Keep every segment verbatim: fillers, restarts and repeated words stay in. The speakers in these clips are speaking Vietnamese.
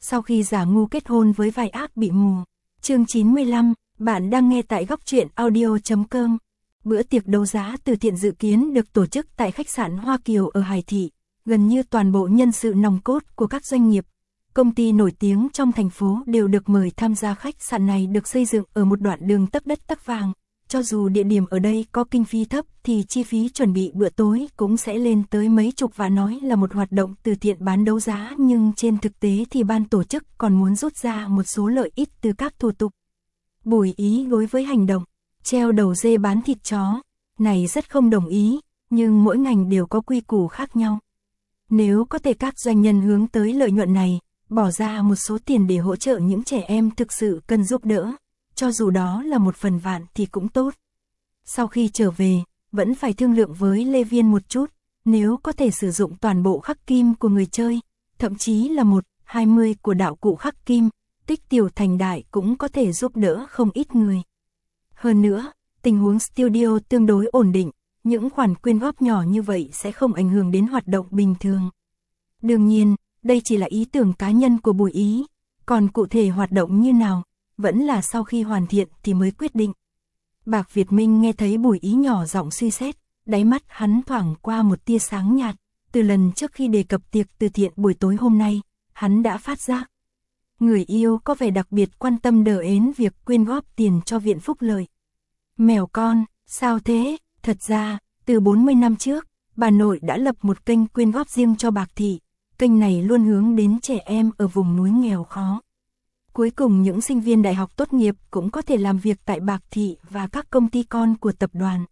sau khi giả ngu kết hôn với vai ác bị mù. Chương chín mươi lăm, bạn đang nghe tại góc truyện audio chấm com. Bữa tiệc đấu giá từ thiện dự kiến được tổ chức tại khách sạn Hoa Kiều ở Hải Thị. Gần như toàn bộ nhân sự nòng cốt của các doanh nghiệp, công ty nổi tiếng trong thành phố đều được mời tham gia. Khách sạn này được xây dựng ở một đoạn đường tấp đất tấp vàng. Cho dù địa điểm ở đây có kinh phí thấp thì chi phí chuẩn bị bữa tối cũng sẽ lên tới mấy chục vạn. Nói là một hoạt động từ thiện bán đấu giá, nhưng trên thực tế thì ban tổ chức còn muốn rút ra một số lợi ích từ các thủ tục. Bùi Ý đối với hành động treo đầu dê bán thịt chó này rất không đồng ý, nhưng mỗi ngành đều có quy củ khác nhau. Nếu có thể các doanh nhân hướng tới lợi nhuận này, bỏ ra một số tiền để hỗ trợ những trẻ em thực sự cần giúp đỡ, cho dù đó là một phần vạn thì cũng tốt. Sau khi trở về, vẫn phải thương lượng với Lê Viên một chút, nếu có thể sử dụng toàn bộ khắc kim của người chơi, thậm chí là một, hai mươi của đạo cụ khắc kim, tích tiểu thành đại cũng có thể giúp đỡ không ít người. Hơn nữa, tình huống studio tương đối ổn định, những khoản quyên góp nhỏ như vậy sẽ không ảnh hưởng đến hoạt động bình thường. Đương nhiên, đây chỉ là ý tưởng cá nhân của Bùi Ý, còn cụ thể hoạt động như nào, vẫn là sau khi hoàn thiện thì mới quyết định. Bạc Việt Minh nghe thấy Bùi Ý nhỏ giọng suy xét, đáy mắt hắn thoảng qua một tia sáng nhạt. Từ lần trước khi đề cập tiệc từ thiện buổi tối hôm nay, hắn đã phát giác người yêu có vẻ đặc biệt quan tâm đờ ến việc quyên góp tiền cho viện phúc lợi. Mèo con, sao thế? Thật ra, từ bốn mươi năm trước, bà nội đã lập một kênh quyên góp riêng cho Bạc Thị. Kênh này luôn hướng đến trẻ em ở vùng núi nghèo khó. Cuối cùng những sinh viên đại học tốt nghiệp cũng có thể làm việc tại Bạc Thị và các công ty con của tập đoàn.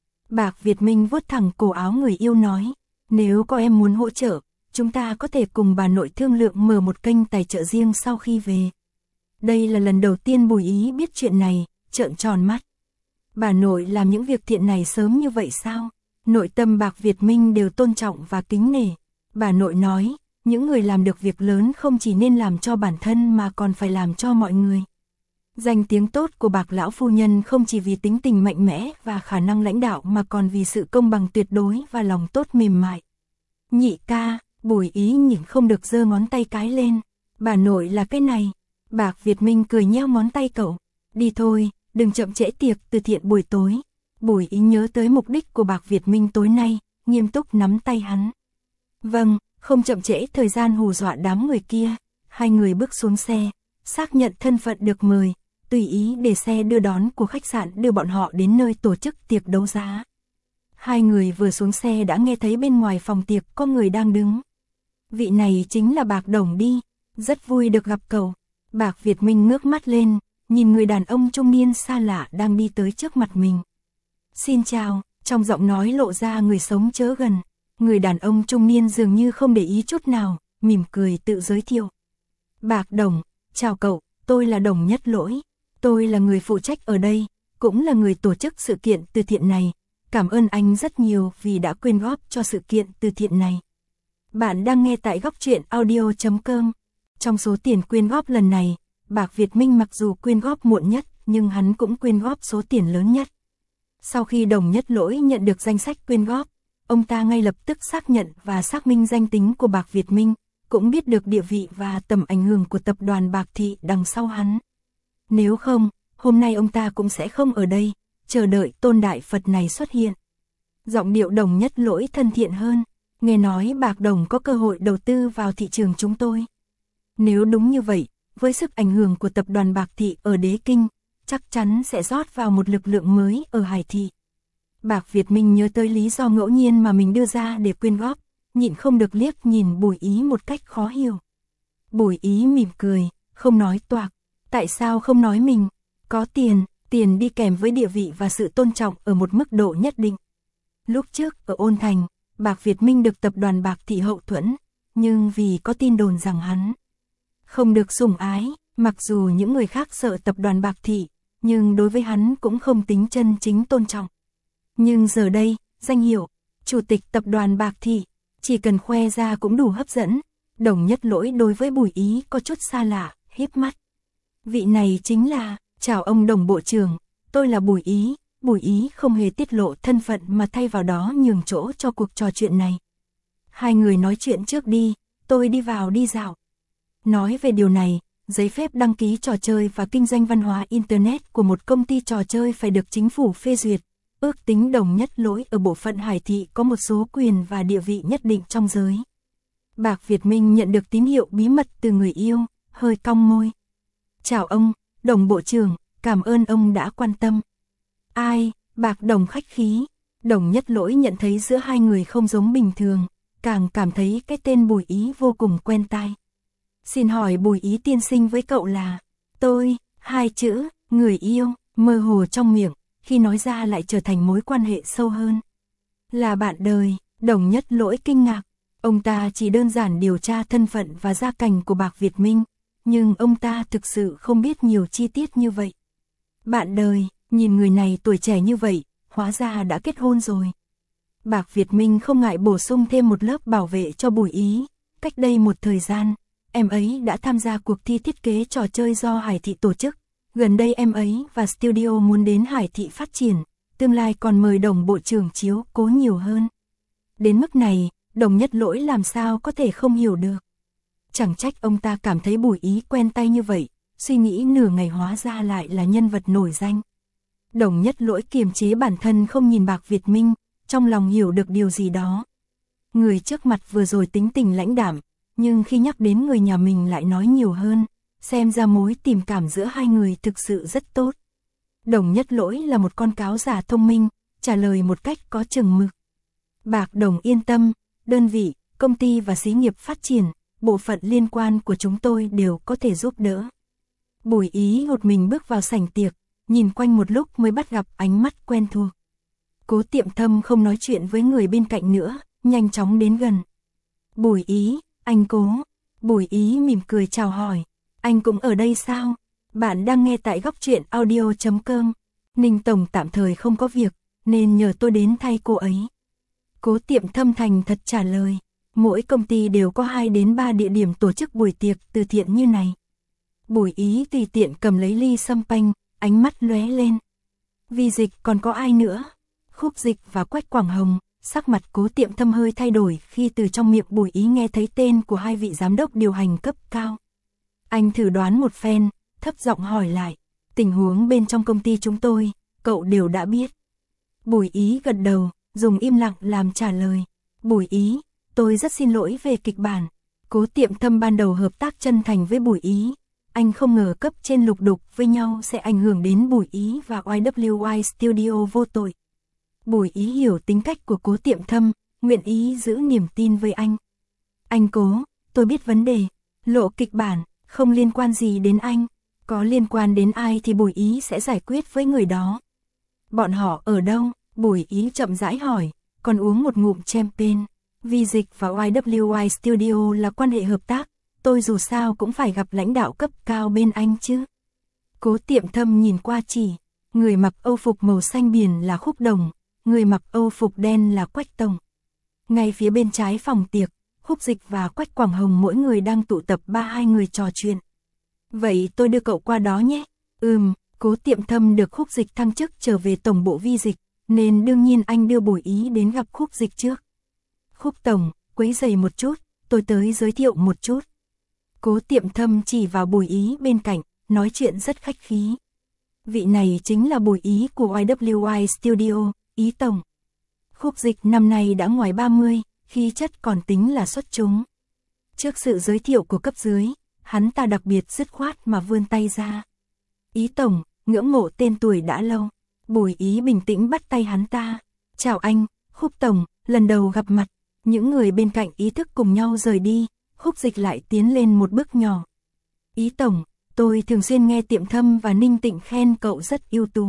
Bạc Việt Minh vuốt thẳng cổ áo người yêu nói, nếu có em muốn hỗ trợ, chúng ta có thể cùng bà nội thương lượng mở một kênh tài trợ riêng sau khi về. Đây là lần đầu tiên Bùi Ý biết chuyện này, trợn tròn mắt. Bà nội làm những việc thiện này sớm như vậy sao? Nội tâm Bạc Việt Minh đều tôn trọng và kính nể. Bà nội nói, những người làm được việc lớn không chỉ nên làm cho bản thân mà còn phải làm cho mọi người. Danh tiếng tốt của Bạc lão phu nhân không chỉ vì tính tình mạnh mẽ và khả năng lãnh đạo mà còn vì sự công bằng tuyệt đối và lòng tốt mềm mại. Nhị ca, Bùi Ý nhịn không được giơ ngón tay cái lên. Bà nội là cái này. Bạc Việt Minh cười nheo ngón tay cậu. Đi thôi, đừng chậm trễ tiệc từ thiện buổi tối. Bùi Ý nhớ tới mục đích của Bạc Việt Minh tối nay, nghiêm túc nắm tay hắn. Vâng, không chậm trễ thời gian hù dọa đám người kia. Hai người bước xuống xe, xác nhận thân phận được mời, tùy ý để xe đưa đón của khách sạn đưa bọn họ đến nơi tổ chức tiệc đấu giá. Hai người vừa xuống xe đã nghe thấy bên ngoài phòng tiệc có người đang đứng. Vị này chính là Bạc Đồng đi, rất vui được gặp cậu. Bạc Việt Minh ngước mắt lên, nhìn người đàn ông trung niên xa lạ đang đi tới trước mặt mình. Xin chào, trong giọng nói lộ ra người sống chớ gần. Người đàn ông trung niên dường như không để ý chút nào, mỉm cười tự giới thiệu. Bạc Đồng, chào cậu, tôi là Đồng Nhất Lỗi. Tôi là người phụ trách ở đây, cũng là người tổ chức sự kiện từ thiện này. Cảm ơn anh rất nhiều vì đã quyên góp cho sự kiện từ thiện này. Bạn đang nghe tại góc truyện audio chấm com. Trong số tiền quyên góp lần này, Bạc Việt Minh mặc dù quyên góp muộn nhất, nhưng hắn cũng quyên góp số tiền lớn nhất. Sau khi Đồng Nhất Lỗi nhận được danh sách quyên góp, ông ta ngay lập tức xác nhận và xác minh danh tính của Bạc Việt Minh, cũng biết được địa vị và tầm ảnh hưởng của tập đoàn Bạc Thị đằng sau hắn. Nếu không, hôm nay ông ta cũng sẽ không ở đây, chờ đợi tôn đại Phật này xuất hiện. Giọng điệu Đồng Nhất Lỗi thân thiện hơn, nghe nói Bạc Đồng có cơ hội đầu tư vào thị trường chúng tôi. Nếu đúng như vậy, với sức ảnh hưởng của tập đoàn Bạc Thị ở Đế Kinh, chắc chắn sẽ rót vào một lực lượng mới ở Hải Thị. Bạc Việt Minh nhớ tới lý do ngẫu nhiên mà mình đưa ra để quyên góp, nhịn không được liếc nhìn Bùi Ý một cách khó hiểu. Bùi Ý mỉm cười, không nói toạc. Tại sao không nói mình? Có tiền, tiền đi kèm với địa vị và sự tôn trọng ở một mức độ nhất định. Lúc trước ở Ôn Thành, Bạc Việt Minh được tập đoàn Bạc Thị hậu thuẫn, nhưng vì có tin đồn rằng hắn không được sủng ái, mặc dù những người khác sợ tập đoàn Bạc Thị, nhưng đối với hắn cũng không tính chân chính tôn trọng. Nhưng giờ đây, danh hiệu chủ tịch tập đoàn Bạc Thị chỉ cần khoe ra cũng đủ hấp dẫn. Đồng Nhất Lỗi đối với Bùi Ý có chút xa lạ, híp mắt. Vị này chính là, chào ông Đồng bộ trưởng, tôi là Bùi Ý. Bùi Ý không hề tiết lộ thân phận mà thay vào đó nhường chỗ cho cuộc trò chuyện này. Hai người nói chuyện trước đi, tôi đi vào đi dạo. Nói về điều này, giấy phép đăng ký trò chơi và kinh doanh văn hóa Internet của một công ty trò chơi phải được chính phủ phê duyệt. Ước tính Đồng Nhất Lỗi ở bộ phận Hải Thị có một số quyền và địa vị nhất định trong giới. Bạc Việt Minh nhận được tín hiệu bí mật từ người yêu, hơi cong môi. Chào ông, Đồng Bộ trưởng, cảm ơn ông đã quan tâm. Ai, Bạc Đồng khách khí. Đồng Nhất Lỗi nhận thấy giữa hai người không giống bình thường, càng cảm thấy cái tên Bùi Ý vô cùng quen tai. Xin hỏi Bùi Ý tiên sinh với cậu là? Tôi, hai chữ, người yêu, mơ hồ trong miệng, khi nói ra lại trở thành mối quan hệ sâu hơn. Là bạn đời, Đồng Nhất Lỗi kinh ngạc. Ông ta chỉ đơn giản điều tra thân phận và gia cảnh của Bạc Việt Minh, nhưng ông ta thực sự không biết nhiều chi tiết như vậy. Bạn đời, nhìn người này tuổi trẻ như vậy, hóa ra đã kết hôn rồi. Bạc Việt Minh không ngại bổ sung thêm một lớp bảo vệ cho Bùi Ý. Cách đây một thời gian, em ấy đã tham gia cuộc thi thiết kế trò chơi do Hải Thị tổ chức. Gần đây em ấy và studio muốn đến Hải Thị phát triển, tương lai còn mời Đồng Bộ trưởng chiếu cố nhiều hơn. Đến mức này, Đồng Nhất Lỗi làm sao có thể không hiểu được. Chẳng trách ông ta cảm thấy Bùi Ý quen tay như vậy, suy nghĩ nửa ngày hóa ra lại là nhân vật nổi danh. Đồng Nhất Lỗi kiềm chế bản thân không nhìn Bạc Việt Minh, trong lòng hiểu được điều gì đó. Người trước mặt vừa rồi tính tình lãnh đạm, nhưng khi nhắc đến người nhà mình lại nói nhiều hơn, xem ra mối tình cảm giữa hai người thực sự rất tốt. Đồng Nhất Lỗi là một con cáo già thông minh, trả lời một cách có chừng mực. Bạc Đồng yên tâm, đơn vị, công ty và xí nghiệp phát triển, bộ phận liên quan của chúng tôi đều có thể giúp đỡ. Bùi Ý một mình bước vào sảnh tiệc, nhìn quanh một lúc mới bắt gặp ánh mắt quen thuộc. Cố Tiệm Thâm không nói chuyện với người bên cạnh nữa, nhanh chóng đến gần. Bùi Ý, anh Cố. Bùi Ý mỉm cười chào hỏi. Anh cũng ở đây sao? Bạn đang nghe tại góc truyện audio chấm com. Ninh Tổng tạm thời không có việc, nên nhờ tôi đến thay cô ấy. Cố Tiệm Thâm thành thật trả lời. Mỗi công ty đều có hai đến ba địa điểm tổ chức buổi tiệc từ thiện như này. Bùi Ý tùy tiện cầm lấy ly sâm panh, ánh mắt lóe lên. Vi Dịch còn có ai nữa? Khúc Dịch và Quách Quảng Hồng. Sắc mặt Cố Tiệm Thâm hơi thay đổi khi từ trong miệng Bùi Ý nghe thấy tên của hai vị giám đốc điều hành cấp cao. Anh thử đoán một phen, thấp giọng hỏi lại. Tình huống bên trong công ty chúng tôi, cậu đều đã biết. Bùi Ý gật đầu, dùng im lặng làm trả lời. Bùi Ý, tôi rất xin lỗi về kịch bản. Cố Tiệm Thâm ban đầu hợp tác chân thành với Bùi Ý. Anh không ngờ cấp trên lục đục với nhau sẽ ảnh hưởng đến Bùi Ý và Y W Y Studio vô tội. Bùi Ý hiểu tính cách của Cố Tiệm Thâm, nguyện ý giữ niềm tin với anh. Anh Cố, tôi biết vấn đề, lộ kịch bản, không liên quan gì đến anh. Có liên quan đến ai thì Bùi Ý sẽ giải quyết với người đó. Bọn họ ở đâu? Bùi Ý chậm rãi hỏi, còn uống một ngụm champagne. Vi Dịch và Y W Y Studio là quan hệ hợp tác, tôi dù sao cũng phải gặp lãnh đạo cấp cao bên anh chứ. Cố Tiệm Thâm nhìn qua chỉ, người mặc Âu phục màu xanh biển là Khúc Đồng, người mặc Âu phục đen là Quách Tổng. Ngay phía bên trái phòng tiệc, Khúc Dịch và Quách Quảng Hồng mỗi người đang tụ tập ba hai người trò chuyện. Vậy tôi đưa cậu qua đó nhé. Ừm, Cố Tiệm Thâm được Khúc Dịch thăng chức trở về tổng bộ Vi Dịch, nên đương nhiên anh đưa Bùi Ý đến gặp Khúc Dịch trước. Khúc Tổng, quấy rầy một chút, tôi tới giới thiệu một chút. Cố Tiệm Thâm chỉ vào Bùi Ý bên cạnh, nói chuyện rất khách khí. Vị này chính là Bùi Ý của Y W Y Studio, Ý Tổng. Khúc Dịch năm nay đã ngoài ba mươi, khí chất còn tính là xuất chúng. Trước sự giới thiệu của cấp dưới, hắn ta đặc biệt dứt khoát mà vươn tay ra. Ý Tổng, ngưỡng mộ tên tuổi đã lâu. Bùi Ý bình tĩnh bắt tay hắn ta. Chào anh, Khúc Tổng, lần đầu gặp mặt. Những người bên cạnh ý thức cùng nhau rời đi, Khúc Dịch lại tiến lên một bước nhỏ. Ý Tổng, tôi thường xuyên nghe Tiệm Thâm và Ninh Tịnh khen cậu rất ưu tú.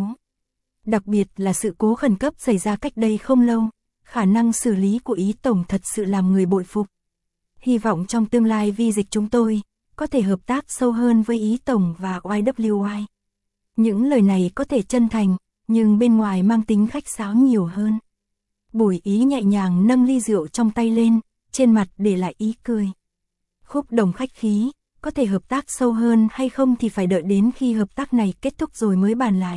Đặc biệt là sự cố khẩn cấp xảy ra cách đây không lâu, khả năng xử lý của Ý Tổng thật sự làm người bội phục. Hy vọng trong tương lai Vi Dịch chúng tôi có thể hợp tác sâu hơn với Ý Tổng và Y W Y. Những lời này có thể chân thành, nhưng bên ngoài mang tính khách sáo nhiều hơn. Bùi Ý nhẹ nhàng nâng ly rượu trong tay lên, trên mặt để lại ý cười. Khúc Đồng khách khí, có thể hợp tác sâu hơn hay không thì phải đợi đến khi hợp tác này kết thúc rồi mới bàn lại.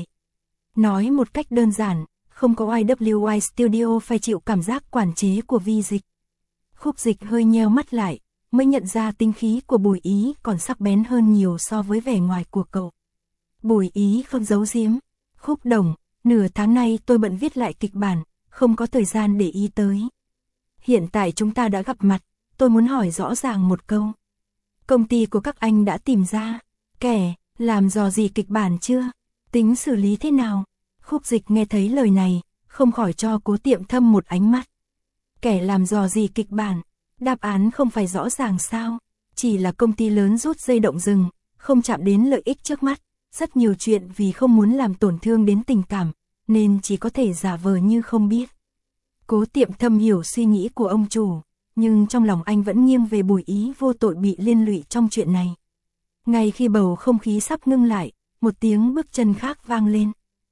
Nói một cách đơn giản, không có Y W Y Studio phải chịu cảm giác quản chế của Vi Dịch. Khúc Dịch hơi nheo mắt lại, mới nhận ra tính khí của Bùi Ý còn sắc bén hơn nhiều so với vẻ ngoài của cậu. Bùi Ý không giấu giếm. Khúc Đồng, nửa tháng nay tôi bận viết lại kịch bản, không có thời gian để ý tới. Hiện tại chúng ta đã gặp mặt, tôi muốn hỏi rõ ràng một câu. Công ty của các anh đã tìm ra kẻ làm dò gì kịch bản chưa? Tính xử lý thế nào? Khúc Dịch nghe thấy lời này, không khỏi cho Cố Tiệm Thâm một ánh mắt. Kẻ làm dò gì kịch bản? Đáp án không phải rõ ràng sao? Chỉ là công ty lớn rút dây động rừng, không chạm đến lợi ích trước mắt. Rất nhiều chuyện vì không muốn làm tổn thương đến tình cảm, nên chỉ có thể giả vờ như không biết. Cố Tiệm Thâm hiểu suy nghĩ của ông chủ, nhưng trong lòng anh vẫn nghiêng về Bùi Ý vô tội bị liên lụy trong chuyện này. Ngay khi bầu không khí sắp ngưng lại, một tiếng bước chân khác vang lên.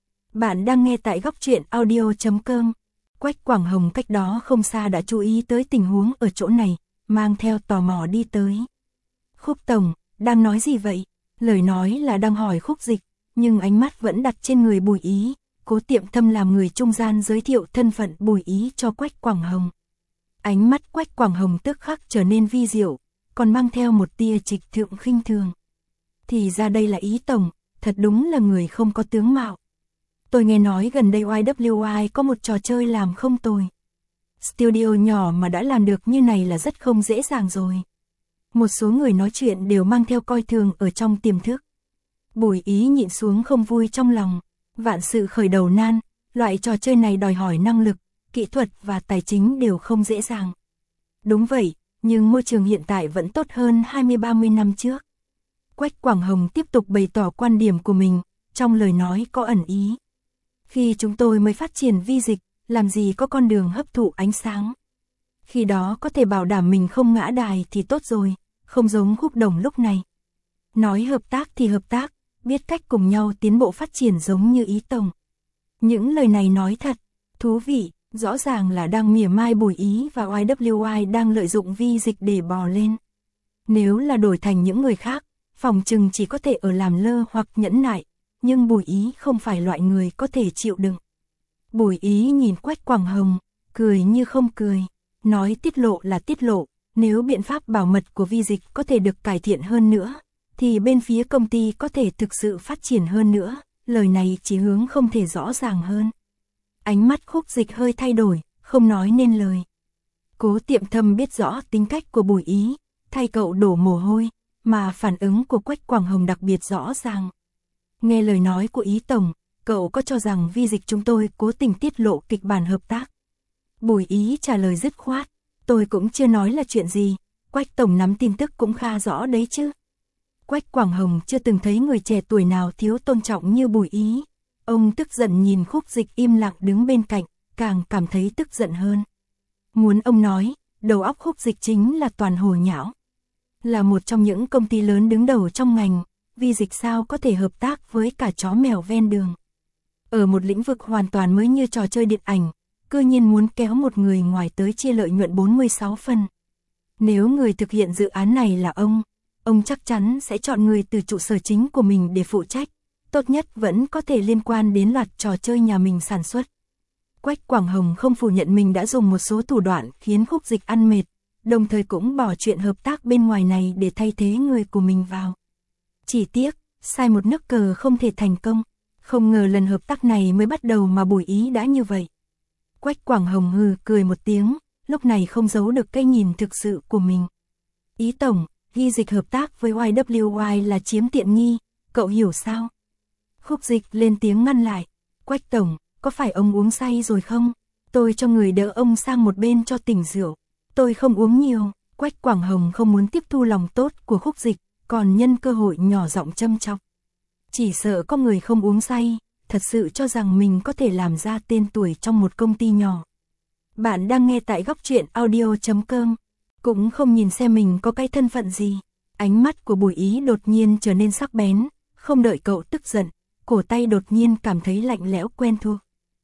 Bạn đang nghe tại góc truyện audio chấm com. Quách Quảng Hồng cách đó không xa đã chú ý tới tình huống ở chỗ này, mang theo tò mò đi tới. Khúc Tổng, đang nói gì vậy? Lời nói là đang hỏi Khúc Dịch, nhưng ánh mắt vẫn đặt trên người Bùi Ý. Cố Tiệm Thâm làm người trung gian giới thiệu thân phận Bùi Ý cho Quách Quảng Hồng. Ánh mắt Quách Quảng Hồng tức khắc trở nên vi diệu, còn mang theo một tia trịch thượng khinh thường. Thì ra đây là Ý Tổng, thật đúng là người không có tướng mạo. Tôi nghe nói gần đây Y W I có một trò chơi làm không tồi. Studio nhỏ mà đã làm được như này là rất không dễ dàng rồi. Một số người nói chuyện đều mang theo coi thường ở trong tiềm thức. Bùi Ý nhịn xuống không vui trong lòng. Vạn sự khởi đầu nan, loại trò chơi này đòi hỏi năng lực, kỹ thuật và tài chính đều không dễ dàng. Đúng vậy, nhưng môi trường hiện tại vẫn tốt hơn hai mươi ba mươi năm trước. Quách Quảng Hồng tiếp tục bày tỏ quan điểm của mình, trong lời nói có ẩn ý. Khi chúng tôi mới phát triển vi dịch, làm gì có con đường hấp thụ ánh sáng. Khi đó có thể bảo đảm mình không ngã đài thì tốt rồi, không giống Khúc Đồng lúc này. Nói hợp tác thì hợp tác, biết cách cùng nhau tiến bộ phát triển giống như Ý Tổng. Những lời này nói thật, thú vị, rõ ràng là đang mỉa mai Bùi Ý và Y W I đang lợi dụng vi dịch để bò lên. Nếu là đổi thành những người khác, phòng trừng chỉ có thể ở làm lơ hoặc nhẫn nại, nhưng Bùi Ý không phải loại người có thể chịu đựng. Bùi Ý nhìn Quách Quảng Hồng, cười như không cười, nói tiết lộ là tiết lộ, nếu biện pháp bảo mật của vi dịch có thể được cải thiện hơn nữa, thì bên phía công ty có thể thực sự phát triển hơn nữa, lời này chỉ hướng không thể rõ ràng hơn. Ánh mắt Khúc Dịch hơi thay đổi, không nói nên lời. Cố Tiệm Thâm biết rõ tính cách của Bùi Ý, thay cậu đổ mồ hôi, mà phản ứng của Quách Quảng Hồng đặc biệt rõ ràng. Nghe lời nói của Ý Tổng, cậu có cho rằng vi dịch chúng tôi cố tình tiết lộ kịch bản hợp tác? Bùi Ý trả lời dứt khoát, tôi cũng chưa nói là chuyện gì, Quách Tổng nắm tin tức cũng khá rõ đấy chứ. Quách Quảng Hồng chưa từng thấy người trẻ tuổi nào thiếu tôn trọng như Bùi Ý. Ông tức giận nhìn Khúc Dịch im lặng đứng bên cạnh, càng cảm thấy tức giận hơn. Muốn ông nói, đầu óc Khúc Dịch chính là toàn hồ nhão. Là một trong những công ty lớn đứng đầu trong ngành, vi dịch sao có thể hợp tác với cả chó mèo ven đường. Ở một lĩnh vực hoàn toàn mới như trò chơi điện ảnh, cư nhiên muốn kéo một người ngoài tới chia lợi nhuận bốn mươi sáu phần. Nếu người thực hiện dự án này là ông, ông chắc chắn sẽ chọn người từ trụ sở chính của mình để phụ trách, tốt nhất vẫn có thể liên quan đến loạt trò chơi nhà mình sản xuất. Quách Quảng Hồng không phủ nhận mình đã dùng một số thủ đoạn khiến Khúc Dịch ăn mệt, đồng thời cũng bỏ chuyện hợp tác bên ngoài này để thay thế người của mình vào. Chỉ tiếc, sai một nước cờ không thể thành công, không ngờ lần hợp tác này mới bắt đầu mà Bùi Ý đã như vậy. Quách Quảng Hồng hừ cười một tiếng, lúc này không giấu được cái nhìn thực sự của mình. Ý Tổng, ghi dịch hợp tác với Y W I là chiếm tiện nghi, cậu hiểu sao? Khúc Dịch lên tiếng ngăn lại, Quách Tổng, có phải ông uống say rồi không? Tôi cho người đỡ ông sang một bên cho tỉnh rượu. Tôi không uống nhiều. Quách Quảng Hồng không muốn tiếp thu lòng tốt của Khúc Dịch, còn nhân cơ hội nhỏ giọng châm chọc. Chỉ sợ có người không uống say, thật sự cho rằng mình có thể làm ra tên tuổi trong một công ty nhỏ. Bạn đang nghe tại góc truyện audio chấm com, cũng không nhìn xem mình có cái thân phận gì. Ánh mắt của Bùi Ý đột nhiên trở nên sắc bén, không đợi cậu tức giận, cổ tay đột nhiên cảm thấy lạnh lẽo quen thuộc.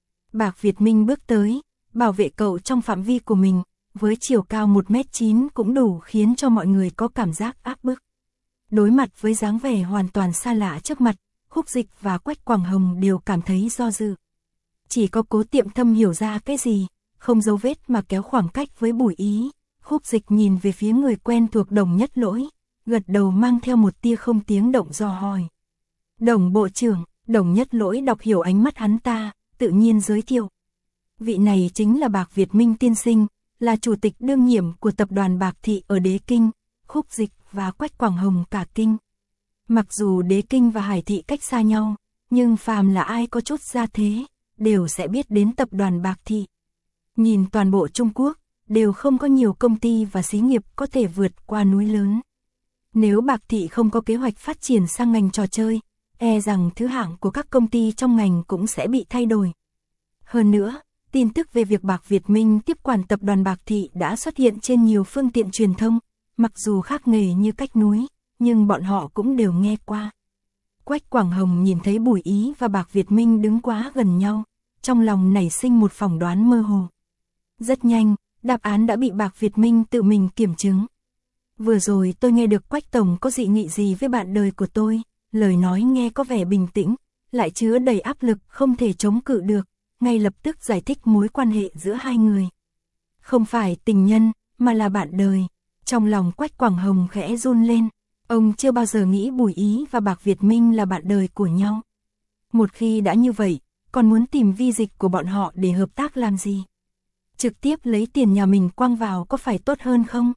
Bạc Việt Minh bước tới, bảo vệ cậu trong phạm vi của mình, với chiều cao một mét chín cũng đủ khiến cho mọi người có cảm giác áp bức. Đối mặt với dáng vẻ hoàn toàn xa lạ trước mặt, Khúc Dịch và Quách Quảng Hồng đều cảm thấy do dự. Chỉ có Cố Tiệm Thâm hiểu ra cái gì, không giấu vết mà kéo khoảng cách với Bùi Ý, Khúc Dịch nhìn về phía người quen thuộc Đồng Nhất Lỗi, gật đầu mang theo một tia không tiếng động dò hỏi. Đồng bộ trưởng, Đồng Nhất Lỗi đọc hiểu ánh mắt hắn ta, tự nhiên giới thiệu. Vị này chính là Bạc Việt Minh tiên sinh, là chủ tịch đương nhiệm của tập đoàn Bạc Thị ở Đế Kinh, Khúc Dịch và Quách Quảng Hồng cả kinh. Mặc dù Đế Kinh và Hải Thị cách xa nhau, nhưng phàm là ai có chút gia thế, đều sẽ biết đến tập đoàn Bạc Thị. Nhìn toàn bộ Trung Quốc, đều không có nhiều công ty và xí nghiệp có thể vượt qua núi lớn. Nếu Bạc Thị không có kế hoạch phát triển sang ngành trò chơi, e rằng thứ hạng của các công ty trong ngành cũng sẽ bị thay đổi. Hơn nữa, tin tức về việc Bạc Việt Minh tiếp quản tập đoàn Bạc Thị đã xuất hiện trên nhiều phương tiện truyền thông, mặc dù khác nghề như cách núi, nhưng bọn họ cũng đều nghe qua. Quách Quảng Hồng nhìn thấy Bùi Ý và Bạc Việt Minh đứng quá gần nhau, trong lòng nảy sinh một phỏng đoán mơ hồ. Rất nhanh, đáp án đã bị Bạc Việt Minh tự mình kiểm chứng. Vừa rồi tôi nghe được Quách Tổng có dị nghị gì với bạn đời của tôi, lời nói nghe có vẻ bình tĩnh, lại chứa đầy áp lực không thể chống cự được, ngay lập tức giải thích mối quan hệ giữa hai người. Không phải tình nhân, mà là bạn đời. Trong lòng Quách Quảng Hồng khẽ run lên, ông chưa bao giờ nghĩ Bùi Ý và Bạc Việt Minh là bạn đời của nhau. Một khi đã như vậy, còn muốn tìm vi dịch của bọn họ để hợp tác làm gì? Trực tiếp lấy tiền nhà mình quăng vào có phải tốt hơn không?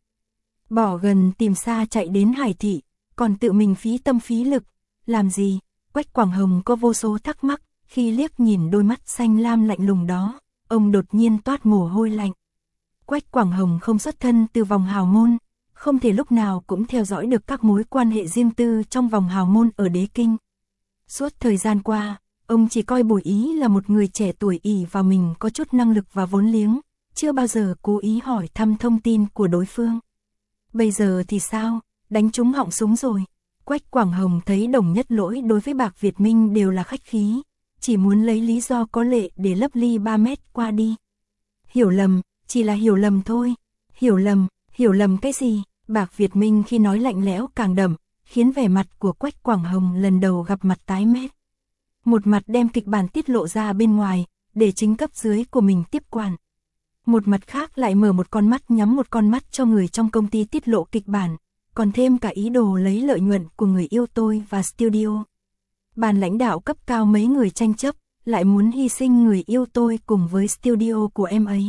Bỏ gần tìm xa chạy đến Hải Thị, còn tự mình phí tâm phí lực, làm gì? Quách Quảng Hồng có vô số thắc mắc, khi liếc nhìn đôi mắt xanh lam lạnh lùng đó, ông đột nhiên toát mồ hôi lạnh. Quách Quảng Hồng không xuất thân từ vòng hào môn, không thể lúc nào cũng theo dõi được các mối quan hệ riêng tư trong vòng hào môn ở Đế Kinh. Suốt thời gian qua, ông chỉ coi Bùi Ý là một người trẻ tuổi ỷ vào mình có chút năng lực và vốn liếng, chưa bao giờ cố ý hỏi thăm thông tin của đối phương. Bây giờ thì sao, đánh trúng họng súng rồi. Quách Quảng Hồng thấy Đồng Nhất Lỗi đối với Bạc Việt Minh đều là khách khí, chỉ muốn lấy lý do có lệ để lấp ly ba mét qua đi. Hiểu lầm, chỉ là hiểu lầm thôi. Hiểu lầm, hiểu lầm cái gì? Bạc Việt Minh khi nói lạnh lẽo càng đậm, khiến vẻ mặt của Quách Quảng Hồng lần đầu gặp mặt tái mét. Một mặt đem kịch bản tiết lộ ra bên ngoài, để chính cấp dưới của mình tiếp quản. Một mặt khác lại mở một con mắt nhắm một con mắt cho người trong công ty tiết lộ kịch bản, còn thêm cả ý đồ lấy lợi nhuận của người yêu tôi và studio. Ban lãnh đạo cấp cao mấy người tranh chấp, lại muốn hy sinh người yêu tôi cùng với studio của em ấy.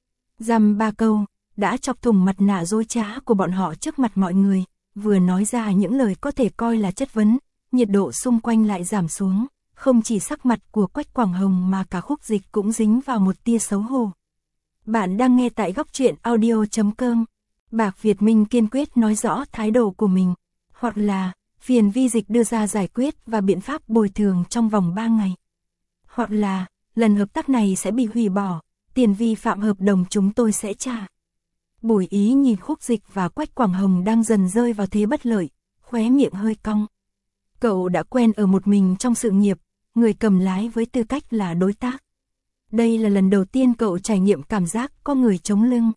Dăm ba câu, đã chọc thủng mặt nạ dối trá của bọn họ trước mặt mọi người, vừa nói ra những lời có thể coi là chất vấn, nhiệt độ xung quanh lại giảm xuống, không chỉ sắc mặt của Quách Quảng Hồng mà cả Khúc Dịch cũng dính vào một tia xấu hổ. Bạn đang nghe tại góc truyện audio chấm com. Bạc Việt Minh kiên quyết nói rõ thái độ của mình, hoặc là phiền vi dịch đưa ra giải quyết và biện pháp bồi thường trong vòng ba ngày. Hoặc là lần hợp tác này sẽ bị hủy bỏ, tiền vi phạm hợp đồng chúng tôi sẽ trả. Bùi Ý nhìn Khúc Dịch và Quách Quảng Hồng đang dần rơi vào thế bất lợi, khóe miệng hơi cong. Cậu đã quen ở một mình trong sự nghiệp, người cầm lái với tư cách là đối tác. Đây là lần đầu tiên cậu trải nghiệm cảm giác có người chống lưng.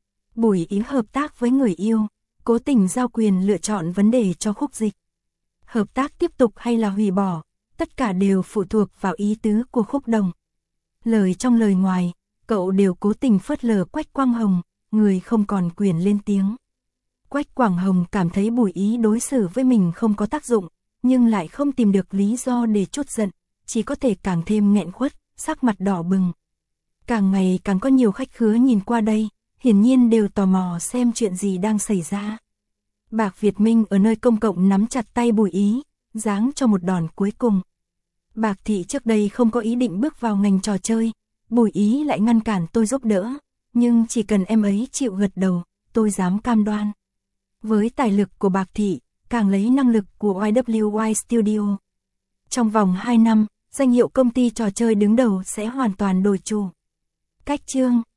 Bùi Ý hợp tác với người yêu, cố tình giao quyền lựa chọn vấn đề cho Khúc Dịch. Hợp tác tiếp tục hay là hủy bỏ, tất cả đều phụ thuộc vào ý tứ của Khúc Đồng. Lời trong lời ngoài, cậu đều cố tình phớt lờ Quách Quang Hồng, người không còn quyền lên tiếng. Quách Quảng Hồng cảm thấy Bùi Ý đối xử với mình không có tác dụng, nhưng lại không tìm được lý do để trút giận, chỉ có thể càng thêm nghẹn khuất, sắc mặt đỏ bừng. Càng ngày càng có nhiều khách khứa nhìn qua đây, hiển nhiên đều tò mò xem chuyện gì đang xảy ra. Bạc Việt Minh ở nơi công cộng nắm chặt tay Bùi Ý, giáng cho một đòn cuối cùng. Bạc Thị trước đây không có ý định bước vào ngành trò chơi, Bùi Ý lại ngăn cản tôi giúp đỡ, nhưng chỉ cần em ấy chịu gật đầu, tôi dám cam đoan. Với tài lực của Bạc Thị, càng lấy năng lực của i vê i Studio. Trong vòng hai năm, danh hiệu công ty trò chơi đứng đầu sẽ hoàn toàn đổi chủ. Cách chương